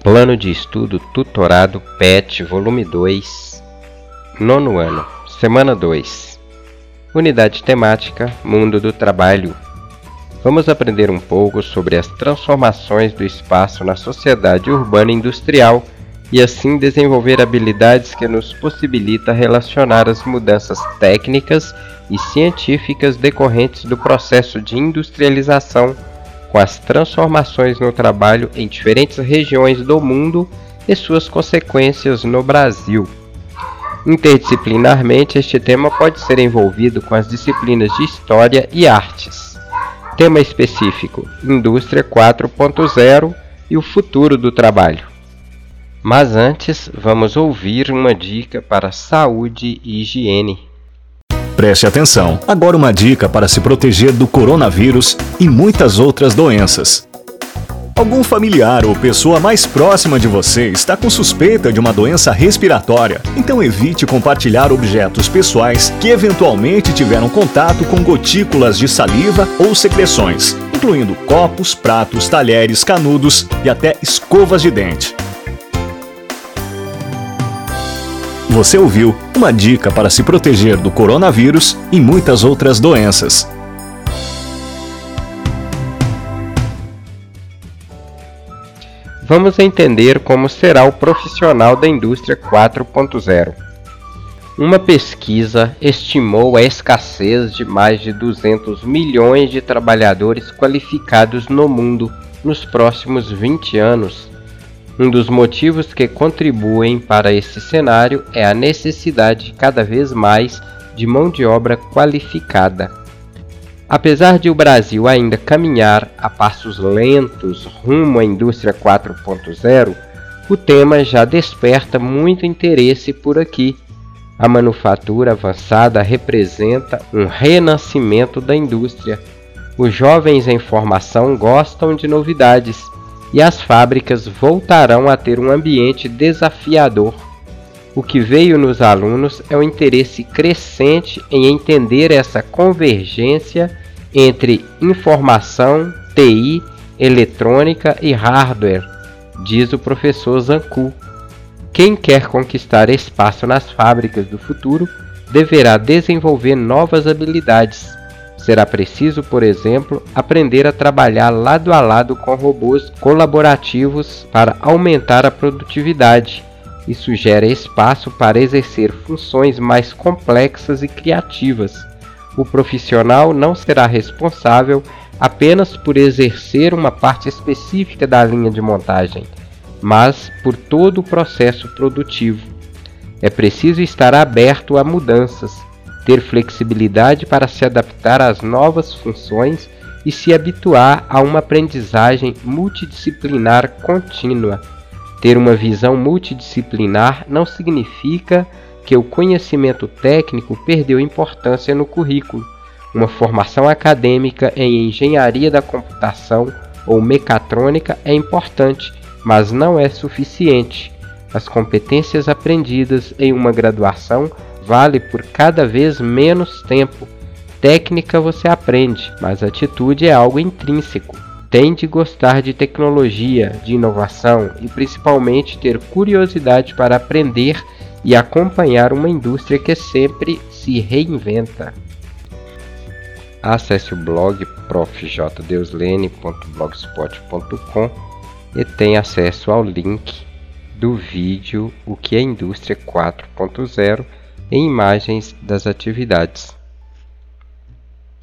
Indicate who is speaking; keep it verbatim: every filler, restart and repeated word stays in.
Speaker 1: Plano de Estudo Tutorado P E T, volume dois, nono ano, semana dois. Unidade temática, Mundo do Trabalho. Vamos aprender um pouco sobre as transformações do espaço na sociedade urbana e industrial e assim desenvolver habilidades que nos possibilita relacionar as mudanças técnicas e científicas decorrentes do processo de industrialização com as transformações no trabalho em diferentes regiões do mundo e suas consequências no Brasil. Interdisciplinarmente, este tema pode ser envolvido com as disciplinas de História e Artes. Tema específico: Indústria quatro ponto zero e o futuro do trabalho. Mas antes, vamos ouvir uma dica para saúde e higiene.
Speaker 2: Preste atenção, agora uma dica para se proteger do coronavírus e muitas outras doenças. Algum familiar ou pessoa mais próxima de você está com suspeita de uma doença respiratória, então evite compartilhar objetos pessoais que eventualmente tiveram contato com gotículas de saliva ou secreções, incluindo copos, pratos, talheres, canudos e até escovas de dente. Você ouviu uma dica para se proteger do coronavírus e muitas outras doenças.
Speaker 1: Vamos entender como será o profissional da indústria quatro ponto zero. Uma pesquisa estimou a escassez de mais de duzentos milhões de trabalhadores qualificados no mundo nos próximos vinte anos. Um dos motivos que contribuem para esse cenário é a necessidade cada vez mais de mão de obra qualificada. Apesar de o Brasil ainda caminhar a passos lentos rumo à indústria quatro ponto zero, o tema já desperta muito interesse por aqui. A manufatura avançada representa um renascimento da indústria. Os jovens em formação gostam de novidades e as fábricas voltarão a ter um ambiente desafiador. O que veio nos alunos é o interesse crescente em entender essa convergência entre informação, T I, eletrônica e hardware, diz o professor Zancu. Quem quer conquistar espaço nas fábricas do futuro deverá desenvolver novas habilidades. Será preciso, por exemplo, aprender a trabalhar lado a lado com robôs colaborativos para aumentar a produtividade. Isso gera espaço para exercer funções mais complexas e criativas. O profissional não será responsável apenas por exercer uma parte específica da linha de montagem, mas por todo o processo produtivo. É preciso estar aberto a mudanças, ter flexibilidade para se adaptar às novas funções e se habituar a uma aprendizagem multidisciplinar contínua. Ter uma visão multidisciplinar não significa que o conhecimento técnico perdeu importância no currículo. Uma formação acadêmica em engenharia da computação ou mecatrônica é importante, mas não é suficiente. As competências aprendidas em uma graduação vale por cada vez menos tempo. Técnica você aprende, mas atitude é algo intrínseco. Tem de gostar de tecnologia, de inovação e principalmente ter curiosidade para aprender e acompanhar uma indústria que sempre se reinventa. Acesse o blog prof j deuslene ponto blogspot ponto com e tenha acesso ao link do vídeo O que é Indústria quatro ponto zero e imagens das atividades.